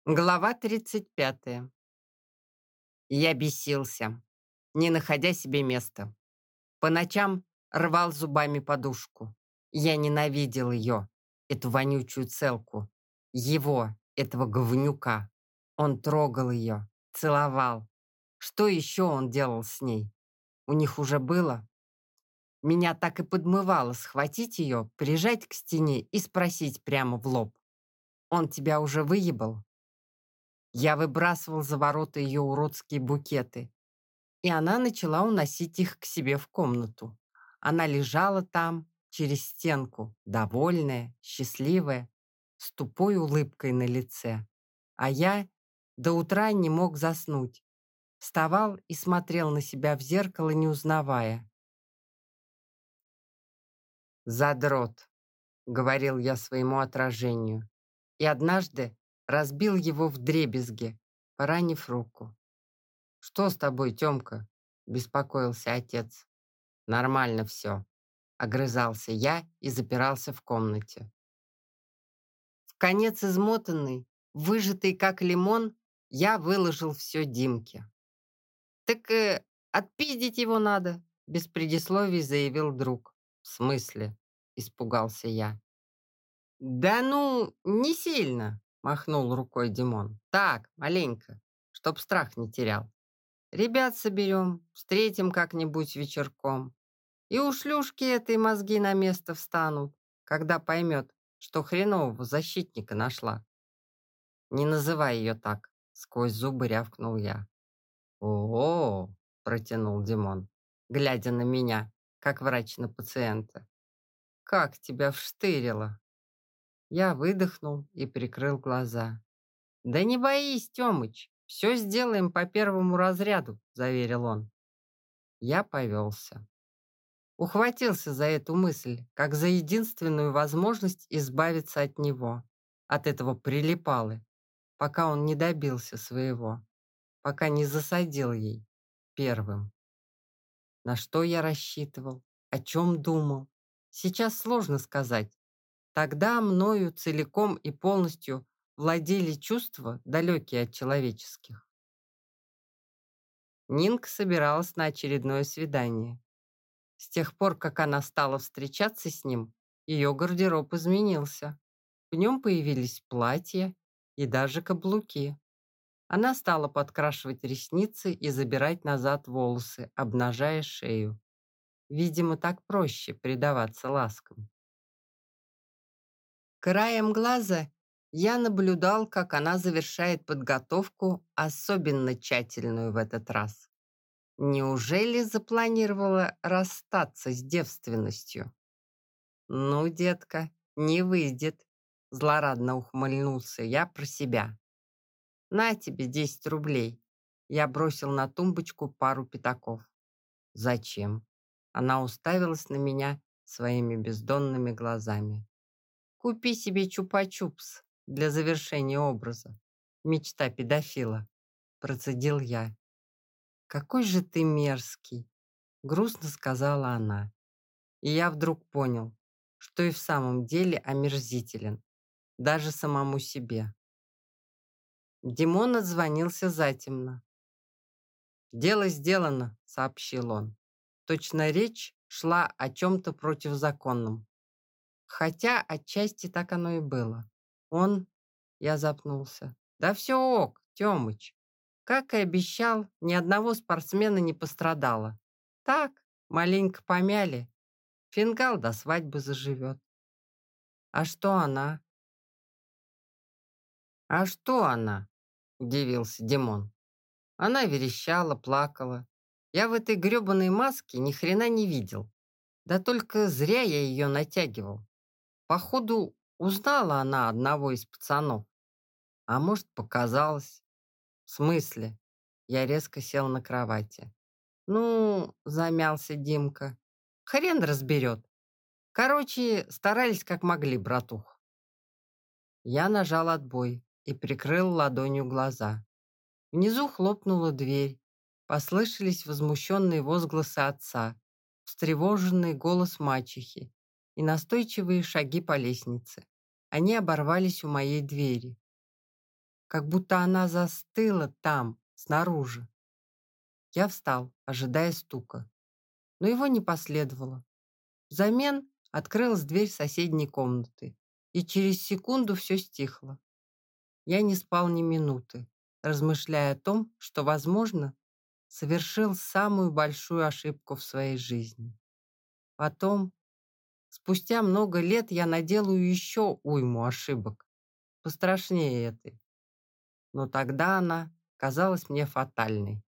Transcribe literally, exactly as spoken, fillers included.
Глава тридцать пятая. Я бесился, не находя себе места. По ночам рвал зубами подушку. Я ненавидел ее, эту вонючую целку. Его, этого говнюка. Он трогал ее, целовал. Что еще он делал с ней? У них уже было? Меня так и подмывало схватить ее, прижать к стене и спросить прямо в лоб. Он тебя уже выебал? Я выбрасывал за ворота ее уродские букеты, и она начала уносить их к себе в комнату. Она лежала там, через стенку, довольная, счастливая, с тупой улыбкой на лице. А я до утра не мог заснуть. Вставал и смотрел на себя в зеркало, не узнавая. «Задрот», — говорил я своему отражению, и однажды разбил его вдребезги, поранив руку. «Что с тобой, Тёмка?» — беспокоился отец. «Нормально все», — огрызался я и запирался в комнате. В конец измотанный, выжатый как лимон, я выложил все Димке. «Так э, отпиздить его надо», — без предисловий заявил друг. «В смысле?» — испугался я. «Да ну, не сильно», — махнул рукой Димон. «Так, маленько, чтоб страх не терял. Ребят соберем, встретим как-нибудь вечерком. И у шлюшки этой мозги на место встанут, когда поймет, что хренового защитника нашла». «Не называй ее так», — сквозь зубы рявкнул я. «О-о-о», — протянул Димон, глядя на меня, как врач на пациента. «Как тебя вштырило!» Я выдохнул и прикрыл глаза. «Да не боись, Тёмыч, все сделаем по первому разряду», — заверил он. Я повелся. Ухватился за эту мысль, как за единственную возможность избавиться от него, от этого прилипалы, пока он не добился своего, пока не засадил ей первым. На что я рассчитывал, о чем думал, сейчас сложно сказать. Тогда мною целиком и полностью владели чувства, далекие от человеческих. Нинка собиралась на очередное свидание. С тех пор, как она стала встречаться с ним, ее гардероб изменился. В нем появились платья и даже каблуки. Она стала подкрашивать ресницы и забирать назад волосы, обнажая шею. Видимо, так проще предаваться ласкам. Краем глаза я наблюдал, как она завершает подготовку, особенно тщательную в этот раз. Неужели запланировала расстаться с девственностью? «Ну, детка, не выйдет», — злорадно ухмыльнулся я про себя. «На тебе десять рублей». Я бросил на тумбочку пару пятаков. «Зачем?» Она уставилась на меня своими бездонными глазами. «Купи себе чупа-чупс для завершения образа. Мечта педофила», — процедил я. «Какой же ты мерзкий», — грустно сказала она. И я вдруг понял, что и в самом деле омерзителен, даже самому себе. Димон отзвонился затемно. «Дело сделано», — сообщил он. Точно речь шла о чем-то противозаконном. Хотя отчасти так оно и было. Он... Я запнулся. «Да все ок, Тёмыч. Как и обещал, ни одного спортсмена не пострадало. Так, маленько помяли. Фингал до свадьбы заживет». «А что она?» «А что она?» — удивился Димон. Она верещала, плакала. Я в этой грёбаной маске ни хрена не видел. Да только зря я ее натягивал. Походу, узнала она одного из пацанов. А может, показалось. В смысле? Я резко сел на кровати. Ну, замялся Димка. Хрен разберет. Короче, старались как могли, братух. Я нажал отбой и прикрыл ладонью глаза. Внизу хлопнула дверь. Послышались возмущенные возгласы отца, встревоженный голос мачехи и настойчивые шаги по лестнице. Они оборвались у моей двери. как будто она застыла там, снаружи. Я встал, ожидая стука, но его не последовало. Взамен открылась дверь соседней комнаты, и через секунду все стихло. Я не спал ни минуты, размышляя о том, что, возможно, совершил самую большую ошибку в своей жизни. Потом, спустя много лет, я наделаю еще уйму ошибок, пострашнее этой. Но тогда она казалась мне фатальной.